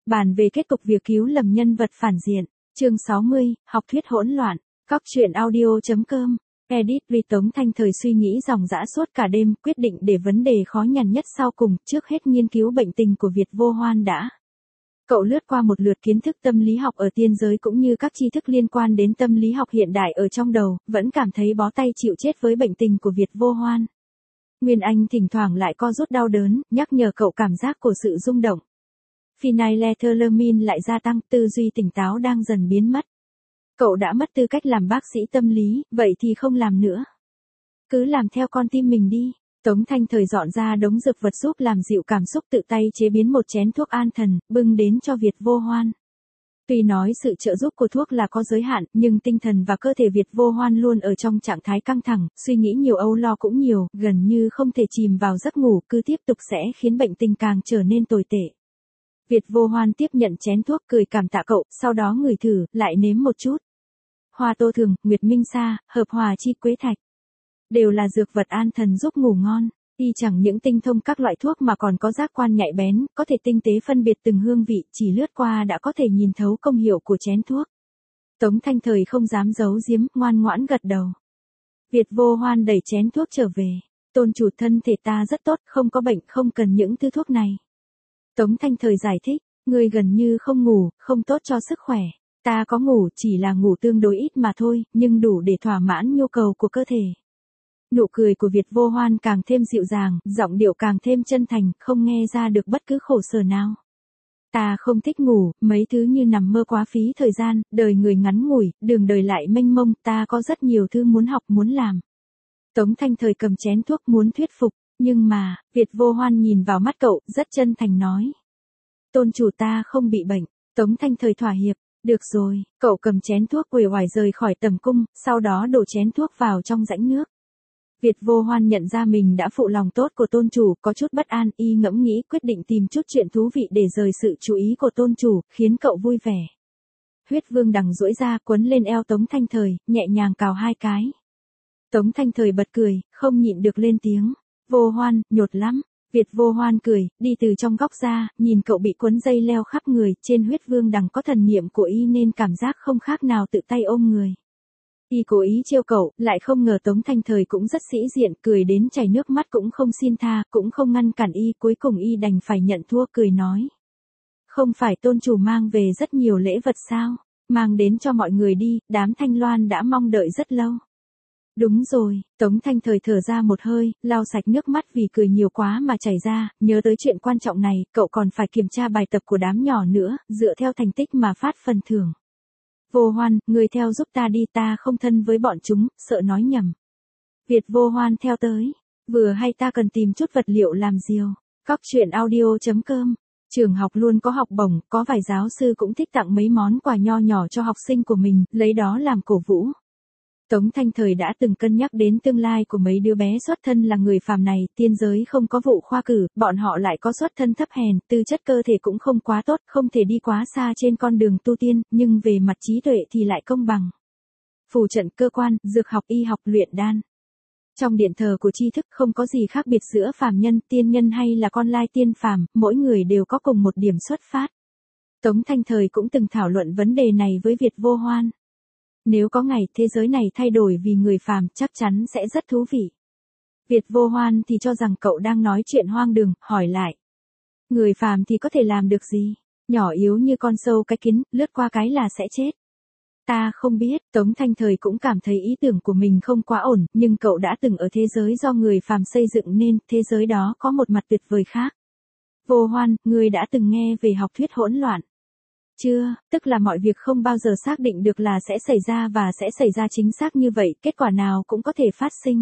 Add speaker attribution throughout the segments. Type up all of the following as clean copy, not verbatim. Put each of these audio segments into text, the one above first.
Speaker 1: Bàn về kết cục việc cứu lầm nhân vật phản diện. Chương 60, học thuyết hỗn loạn. Cóc truyện audio.com. Edit vì Tống Thanh Thời suy nghĩ dòng dã suốt cả đêm, quyết định để vấn đề khó nhằn nhất sau cùng, trước hết nghiên cứu bệnh tình của Việt Vô Hoan đã. Cậu lướt qua một lượt kiến thức tâm lý học ở tiên giới cũng như các tri thức liên quan đến tâm lý học hiện đại ở trong đầu, vẫn cảm thấy bó tay chịu chết với bệnh tình của Việt Vô Hoan. Nguyên Anh thỉnh thoảng lại co rút đau đớn, nhắc nhở cậu cảm giác của sự rung động. Phenylethylamine lại gia tăng, tư duy tỉnh táo đang dần biến mất. Cậu đã mất tư cách làm bác sĩ tâm lý, vậy thì không làm nữa. Cứ làm theo con tim mình đi. Tống Thanh Thời dọn ra đống dược vật giúp làm dịu cảm xúc, tự tay chế biến một chén thuốc an thần, bưng đến cho Việt Vô Hoan. Tuy nói sự trợ giúp của thuốc là có giới hạn, nhưng tinh thần và cơ thể Việt Vô Hoan luôn ở trong trạng thái căng thẳng, suy nghĩ nhiều, âu lo cũng nhiều, gần như không thể chìm vào giấc ngủ, cứ tiếp tục sẽ khiến bệnh tình càng trở nên tồi tệ. Việt Vô Hoan tiếp nhận chén thuốc, cười cảm tạ cậu, sau đó ngửi thử, lại nếm một chút. Hoa tô thường, nguyệt minh sa, hợp hòa chi quế thạch. Đều là dược vật an thần giúp ngủ ngon. Y chẳng những tinh thông các loại thuốc mà còn có giác quan nhạy bén, có thể tinh tế phân biệt từng hương vị, chỉ lướt qua đã có thể nhìn thấu công hiệu của chén thuốc. Tống Thanh Thời không dám giấu giếm, ngoan ngoãn gật đầu. Việt Vô Hoan đẩy chén thuốc trở về. Tôn chủ, thân thể ta rất tốt, không có bệnh, không cần những thứ thuốc này. Tống Thanh Thời giải thích, ngươi gần như không ngủ, không tốt cho sức khỏe. Ta có ngủ, chỉ là ngủ tương đối ít mà thôi, nhưng đủ để thỏa mãn nhu cầu của cơ thể. Nụ cười của Việt Vô Hoan càng thêm dịu dàng, giọng điệu càng thêm chân thành, không nghe ra được bất cứ khổ sở nào. Ta không thích ngủ, mấy thứ như nằm mơ quá phí thời gian, đời người ngắn ngủi, đường đời lại mênh mông, ta có rất nhiều thứ muốn học, muốn làm. Tống Thanh Thời cầm chén thuốc muốn thuyết phục, nhưng mà, Việt Vô Hoan nhìn vào mắt cậu, rất chân thành nói. Tôn chủ, ta không bị bệnh. Tống Thanh Thời thỏa hiệp. Được rồi, cậu cầm chén thuốc uể oải rời khỏi tầm cung, sau đó đổ chén thuốc vào trong rãnh nước. Việt Vô Hoan nhận ra mình đã phụ lòng tốt của tôn chủ, có chút bất an, y ngẫm nghĩ quyết định tìm chút chuyện thú vị để rời sự chú ý của tôn chủ, khiến cậu vui vẻ. Huyết vương đằng duỗi ra, quấn lên eo Tống Thanh Thời, nhẹ nhàng cào hai cái. Tống Thanh Thời bật cười, không nhịn được lên tiếng. Vô Hoan, nhột lắm. Việt Vô Hoan cười, đi từ trong góc ra, nhìn cậu bị quấn dây leo khắp người, trên huyết vương đằng có thần niệm của y nên cảm giác không khác nào tự tay ôm người. Y cố ý trêu cậu, lại không ngờ Tống Thanh Thời cũng rất sĩ diện, cười đến chảy nước mắt cũng không xin tha, cũng không ngăn cản y, cuối cùng y đành phải nhận thua, cười nói. Không phải tôn chủ mang về rất nhiều lễ vật sao, mang đến cho mọi người đi, đám Thanh Loan đã mong đợi rất lâu. Đúng rồi, Tống Thanh Thời thở ra một hơi, lau sạch nước mắt vì cười nhiều quá mà chảy ra, nhớ tới chuyện quan trọng này, cậu còn phải kiểm tra bài tập của đám nhỏ nữa, dựa theo thành tích mà phát phần thưởng. Vô Hoan, người theo giúp ta đi, ta không thân với bọn chúng, sợ nói nhầm. Việt Vô Hoan theo tới, vừa hay ta cần tìm chút vật liệu làm diều. Cóc truyện audio.com. Trường học luôn có học bổng, có vài giáo sư cũng thích tặng mấy món quà nho nhỏ cho học sinh của mình, lấy đó làm cổ vũ. Tống Thanh Thời đã từng cân nhắc đến tương lai của mấy đứa bé xuất thân là người phàm này, tiên giới không có vụ khoa cử, bọn họ lại có xuất thân thấp hèn, tư chất cơ thể cũng không quá tốt, không thể đi quá xa trên con đường tu tiên, nhưng về mặt trí tuệ thì lại công bằng. Phù trận, cơ quan, dược học, y học, luyện đan. Trong điện thờ của tri thức không có gì khác biệt giữa phàm nhân, tiên nhân hay là con lai tiên phàm, mỗi người đều có cùng một điểm xuất phát. Tống Thanh Thời cũng từng thảo luận vấn đề này với Việt Vô Hoan. Nếu có ngày thế giới này thay đổi vì người phàm, chắc chắn sẽ rất thú vị. Việt Vô Hoan thì cho rằng cậu đang nói chuyện hoang đường, hỏi lại. Người phàm thì có thể làm được gì? Nhỏ yếu như con sâu cái kiến, lướt qua cái là sẽ chết. Ta không biết, Tống Thanh Thời cũng cảm thấy ý tưởng của mình không quá ổn, nhưng cậu đã từng ở thế giới do người phàm xây dựng nên thế giới đó có một mặt tuyệt vời khác. Vô Hoan, ngươi đã từng nghe về học thuyết hỗn loạn. Chưa, tức là mọi việc không bao giờ xác định được là sẽ xảy ra và sẽ xảy ra chính xác như vậy, kết quả nào cũng có thể phát sinh.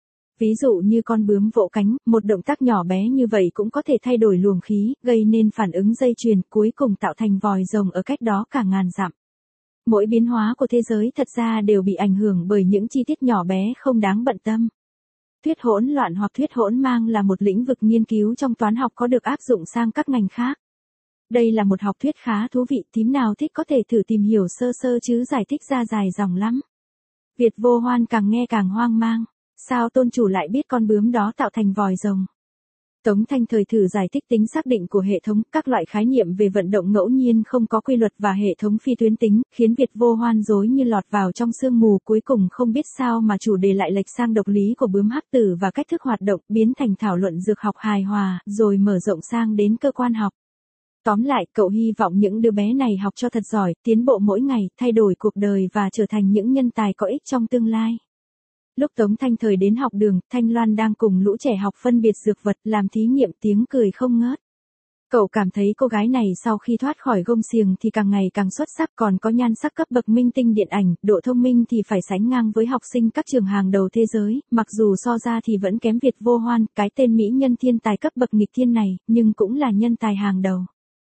Speaker 1: Ví dụ như con bướm vỗ cánh, một động tác nhỏ bé như vậy cũng có thể thay đổi luồng khí, gây nên phản ứng dây chuyền, cuối cùng tạo thành vòi rồng ở cách đó cả ngàn dặm. Mỗi biến hóa của thế giới thật ra đều bị ảnh hưởng bởi những chi tiết nhỏ bé không đáng bận tâm. Thuyết hỗn loạn hoặc thuyết hỗn mang là một lĩnh vực nghiên cứu trong toán học có được áp dụng sang các ngành khác. Đây là một học thuyết khá thú vị, thím nào thích có thể thử tìm hiểu sơ sơ chứ giải thích ra dài dòng lắm. Việt Vô Hoan càng nghe càng hoang mang. Sao tôn chủ lại biết con bướm đó tạo thành vòi rồng? Tống Thanh Thời thử giải thích tính xác định của hệ thống, các loại khái niệm về vận động ngẫu nhiên không có quy luật và hệ thống phi tuyến tính, khiến Việt Vô Hoan rối như lọt vào trong sương mù, cuối cùng không biết sao mà chủ đề lại lệch sang độc lý của bướm hắc tử và cách thức hoạt động, biến thành thảo luận dược học hài hòa, rồi mở rộng sang đến cơ quan học. Tóm lại, cậu hy vọng những đứa bé này học cho thật giỏi, tiến bộ mỗi ngày, thay đổi cuộc đời và trở thành những nhân tài có ích trong tương lai. Lúc Tống Thanh Thời đến học đường, Thanh Loan đang cùng lũ trẻ học phân biệt dược vật, làm thí nghiệm, tiếng cười không ngớt. Cậu cảm thấy cô gái này sau khi thoát khỏi gông xiềng thì càng ngày càng xuất sắc, còn có nhan sắc cấp bậc minh tinh điện ảnh, độ thông minh thì phải sánh ngang với học sinh các trường hàng đầu thế giới, mặc dù so ra thì vẫn kém Việt Vô Hoan, cái tên mỹ nhân thiên tài cấp bậc nghịch thiên này, nhưng cũng là nhân tài hàng đầu.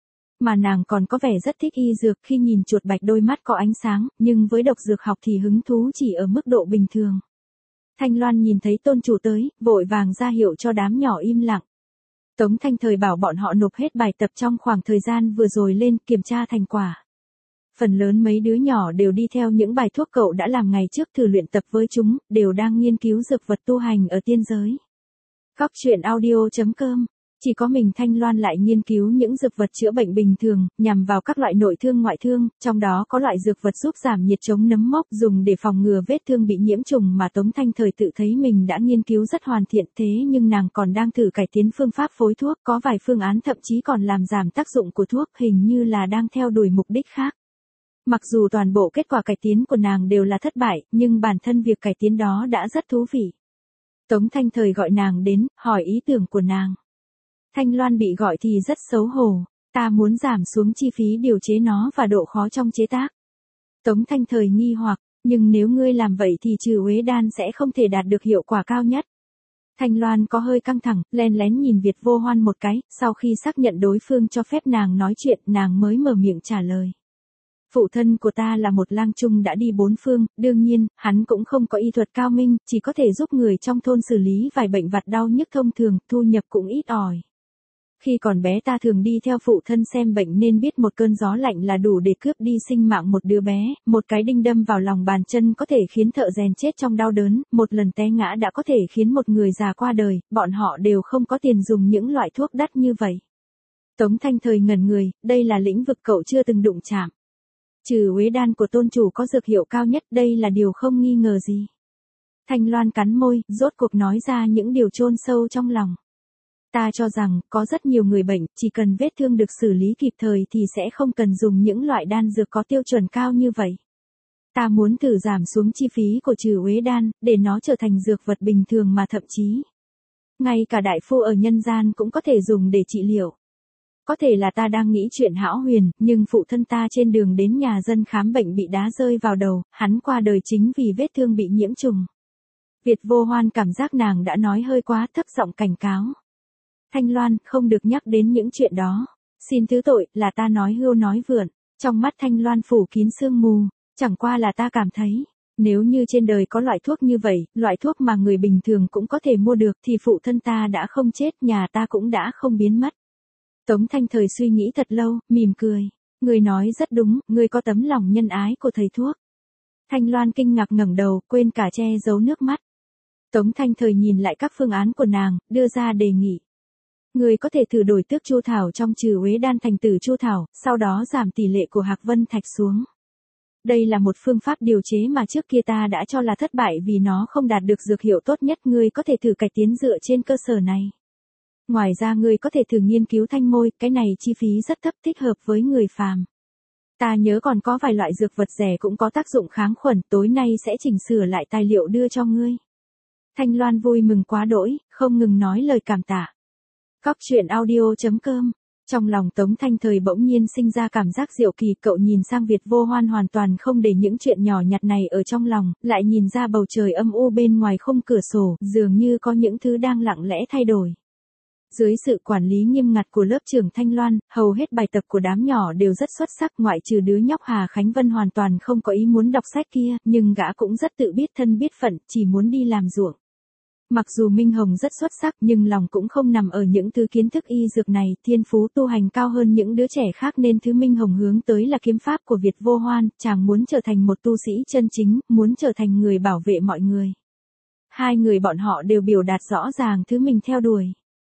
Speaker 1: Mà nàng còn có vẻ rất thích y dược, khi nhìn chuột bạch đôi mắt có ánh sáng, nhưng với độc dược học thì hứng thú chỉ ở mức độ bình thường. Thanh Loan nhìn thấy tôn chủ tới, vội vàng ra hiệu cho đám nhỏ im lặng. Tống Thanh Thời bảo bọn họ nộp hết bài tập trong khoảng thời gian vừa rồi lên, kiểm tra thành quả. Phần lớn mấy đứa nhỏ đều đi theo những bài thuốc cậu đã làm ngày trước, thử luyện tập với chúng, đều đang nghiên cứu dược vật tu hành ở tiên giới. Góc truyện audio.com. Chỉ có mình Thanh Loan lại nghiên cứu những dược vật chữa bệnh bình thường, nhằm vào các loại nội thương ngoại thương, trong đó có loại dược vật giúp giảm nhiệt chống nấm mốc, dùng để phòng ngừa vết thương bị nhiễm trùng mà Tống Thanh Thời tự thấy mình đã nghiên cứu rất hoàn thiện, thế nhưng nàng còn đang thử cải tiến phương pháp phối thuốc, có vài phương án thậm chí còn làm giảm tác dụng của thuốc, hình như là đang theo đuổi mục đích khác. Mặc dù toàn bộ kết quả cải tiến của nàng đều là thất bại, nhưng bản thân việc cải tiến đó đã rất thú vị. Tống Thanh Thời gọi nàng đến, hỏi ý tưởng của nàng. Thanh Loan bị gọi thì rất xấu hổ, ta muốn giảm xuống chi phí điều chế nó và độ khó trong chế tác. Tống Thanh Thời nghi hoặc, nhưng nếu ngươi làm vậy thì trừ uế đan sẽ không thể đạt được hiệu quả cao nhất. Thanh Loan có hơi căng thẳng, len lén nhìn Việt Vô Hoan một cái, sau khi xác nhận đối phương cho phép nàng nói chuyện, nàng mới mở miệng trả lời. Phụ thân của ta là một lang trung đã đi bốn phương, đương nhiên, hắn cũng không có y thuật cao minh, chỉ có thể giúp người trong thôn xử lý vài bệnh vặt đau nhức thông thường, thu nhập cũng ít ỏi. Khi còn bé ta thường đi theo phụ thân xem bệnh nên biết một cơn gió lạnh là đủ để cướp đi sinh mạng một đứa bé, một cái đinh đâm vào lòng bàn chân có thể khiến thợ rèn chết trong đau đớn, một lần té ngã đã có thể khiến một người già qua đời, bọn họ đều không có tiền dùng những loại thuốc đắt như vậy. Tống Thanh Thời ngẩn người, đây là lĩnh vực cậu chưa từng đụng chạm. Trừ uế đan của tôn chủ có dược hiệu cao nhất, đây là điều không nghi ngờ gì. Thanh Loan cắn môi, rốt cuộc nói ra những điều chôn sâu trong lòng. Ta cho rằng, có rất nhiều người bệnh, chỉ cần vết thương được xử lý kịp thời thì sẽ không cần dùng những loại đan dược có tiêu chuẩn cao như vậy. Ta muốn thử giảm xuống chi phí của trừ uế đan, để nó trở thành dược vật bình thường mà thậm chí. Ngay cả đại phu ở nhân gian cũng có thể dùng để trị liệu. Có thể là ta đang nghĩ chuyện hão huyền, nhưng phụ thân ta trên đường đến nhà dân khám bệnh bị đá rơi vào đầu, hắn qua đời chính vì vết thương bị nhiễm trùng. Việt Vô Hoan cảm giác nàng đã nói hơi quá, thấp giọng cảnh cáo. Thanh Loan, không được nhắc đến những chuyện đó. Xin thứ tội, là ta nói hưu nói vượn. Trong mắt Thanh Loan phủ kín sương mù, chẳng qua là ta cảm thấy, nếu như trên đời có loại thuốc như vậy, loại thuốc mà người bình thường cũng có thể mua được thì phụ thân ta đã không chết, nhà ta cũng đã không biến mất. Tống Thanh Thời suy nghĩ thật lâu, mỉm cười. Người nói rất đúng, người có tấm lòng nhân ái của thầy thuốc. Thanh Loan kinh ngạc ngẩng đầu, quên cả che giấu nước mắt. Tống Thanh Thời nhìn lại các phương án của nàng, đưa ra đề nghị. Người có thể thử đổi tước chu thảo trong trừ uế đan thành tử chu thảo, sau đó giảm tỷ lệ của hạc vân thạch xuống. Đây là một phương pháp điều chế mà trước kia ta đã cho là thất bại vì nó không đạt được dược hiệu tốt nhất, ngươi có thể thử cải tiến dựa trên cơ sở này. Ngoài ra ngươi có thể thử nghiên cứu thanh môi, cái này chi phí rất thấp, thích hợp với người phàm. Ta nhớ còn có vài loại dược vật rẻ cũng có tác dụng kháng khuẩn, tối nay sẽ chỉnh sửa lại tài liệu đưa cho ngươi. Thanh Loan vui mừng quá đỗi, không ngừng nói lời cảm tạ. Góc truyện audio.com. Trong lòng Tống Thanh Thời bỗng nhiên sinh ra cảm giác diệu kỳ, cậu nhìn sang Việt Vô Hoan hoàn toàn không để những chuyện nhỏ nhặt này ở trong lòng, lại nhìn ra bầu trời âm u bên ngoài khung cửa sổ, dường như có những thứ đang lặng lẽ thay đổi. Dưới sự quản lý nghiêm ngặt của lớp trưởng Thanh Loan, hầu hết bài tập của đám nhỏ đều rất xuất sắc, ngoại trừ đứa nhóc Hà Khánh Vân hoàn toàn không có ý muốn đọc sách kia, nhưng gã cũng rất tự biết thân biết phận, chỉ muốn đi làm ruộng. Mặc dù Minh Hồng rất xuất sắc nhưng lòng cũng không nằm ở những thứ kiến thức y dược này, thiên phú tu hành cao hơn những đứa trẻ khác nên thứ Minh Hồng hướng tới là kiếm pháp của Việt Vô Hoan, chàng muốn trở thành một tu sĩ chân chính, muốn trở thành người bảo vệ mọi người. Hai người bọn họ đều biểu đạt rõ ràng thứ mình theo đuổi.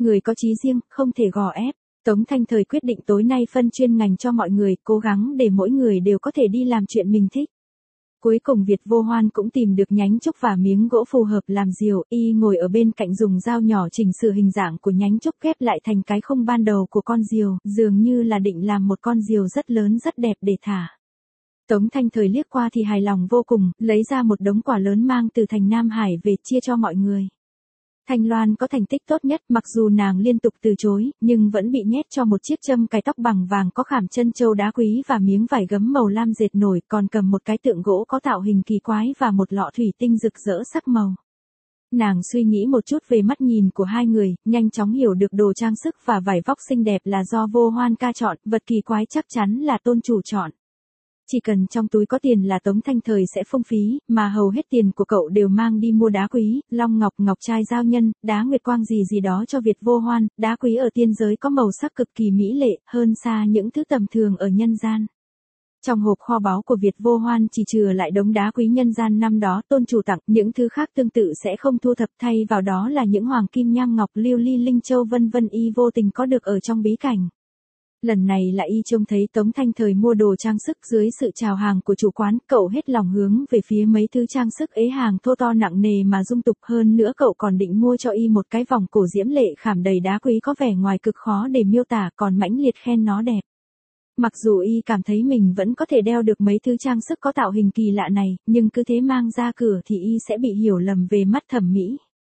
Speaker 1: Người có chí riêng, không thể gò ép. Tống Thanh Thời quyết định tối nay phân chuyên ngành cho mọi người, cố gắng để mỗi người đều có thể đi làm chuyện mình thích. Cuối cùng Việt Vô Hoan cũng tìm được nhánh trúc và miếng gỗ phù hợp làm diều, y ngồi ở bên cạnh dùng dao nhỏ chỉnh sửa hình dạng của nhánh trúc ghép lại thành cái khung ban đầu của con diều, dường như là định làm một con diều rất lớn rất đẹp để thả. Tống Thanh Thời liếc qua thì hài lòng vô cùng, lấy ra một đống quả lớn mang từ thành Nam Hải về chia cho mọi người. Thanh Loan có thành tích tốt nhất, mặc dù nàng liên tục từ chối, nhưng vẫn bị nhét cho một chiếc châm cài tóc bằng vàng có khảm chân châu đá quý và miếng vải gấm màu lam dệt nổi, còn cầm một cái tượng gỗ có tạo hình kỳ quái và một lọ thủy tinh rực rỡ sắc màu. Nàng suy nghĩ một chút về mắt nhìn của hai người, nhanh chóng hiểu được đồ trang sức và vải vóc xinh đẹp là do Vô Hoan ca chọn, vật kỳ quái chắc chắn là tôn chủ chọn. Chỉ cần trong túi có tiền là Tống Thanh Thời sẽ phung phí, mà hầu hết tiền của cậu đều mang đi mua đá quý, long ngọc, ngọc trai giao nhân, đá nguyệt quang gì đó cho Việt Vô Hoan, đá quý ở tiên giới có màu sắc cực kỳ mỹ lệ, hơn xa những thứ tầm thường ở nhân gian. Trong hộp kho báu của Việt Vô Hoan chỉ chừa lại đống đá quý nhân gian năm đó tôn chủ tặng, những thứ khác tương tự sẽ không thu thập, thay vào đó là những hoàng kim nham ngọc lưu ly linh châu vân vân y vô tình có được ở trong bí cảnh. Lần này là y trông thấy Tống Thanh Thời mua đồ trang sức dưới sự chào hàng của chủ quán, cậu hết lòng hướng về phía mấy thứ trang sức ế hàng thô to nặng nề mà dung tục, hơn nữa cậu còn định mua cho y một cái vòng cổ diễm lệ khảm đầy đá quý có vẻ ngoài cực khó để miêu tả, còn mãnh liệt khen nó đẹp. Mặc dù y cảm thấy mình vẫn có thể đeo được mấy thứ trang sức có tạo hình kỳ lạ này, nhưng cứ thế mang ra cửa thì y sẽ bị hiểu lầm về mắt thẩm mỹ.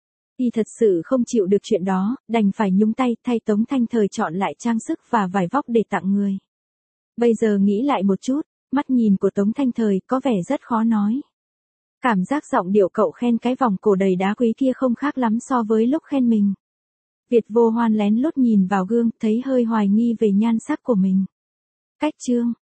Speaker 1: Y thật sự không chịu được chuyện đó, đành phải nhúng tay thay Tống Thanh Thời chọn lại trang sức và vải vóc để tặng người. Bây giờ nghĩ lại một chút, mắt nhìn của Tống Thanh Thời có vẻ rất khó nói. Cảm giác giọng điệu cậu khen cái vòng cổ đầy đá quý kia không khác lắm so với lúc khen mình. Việt Vô Hoan lén lút nhìn vào gương, thấy hơi hoài nghi về nhan sắc của mình. Cách chương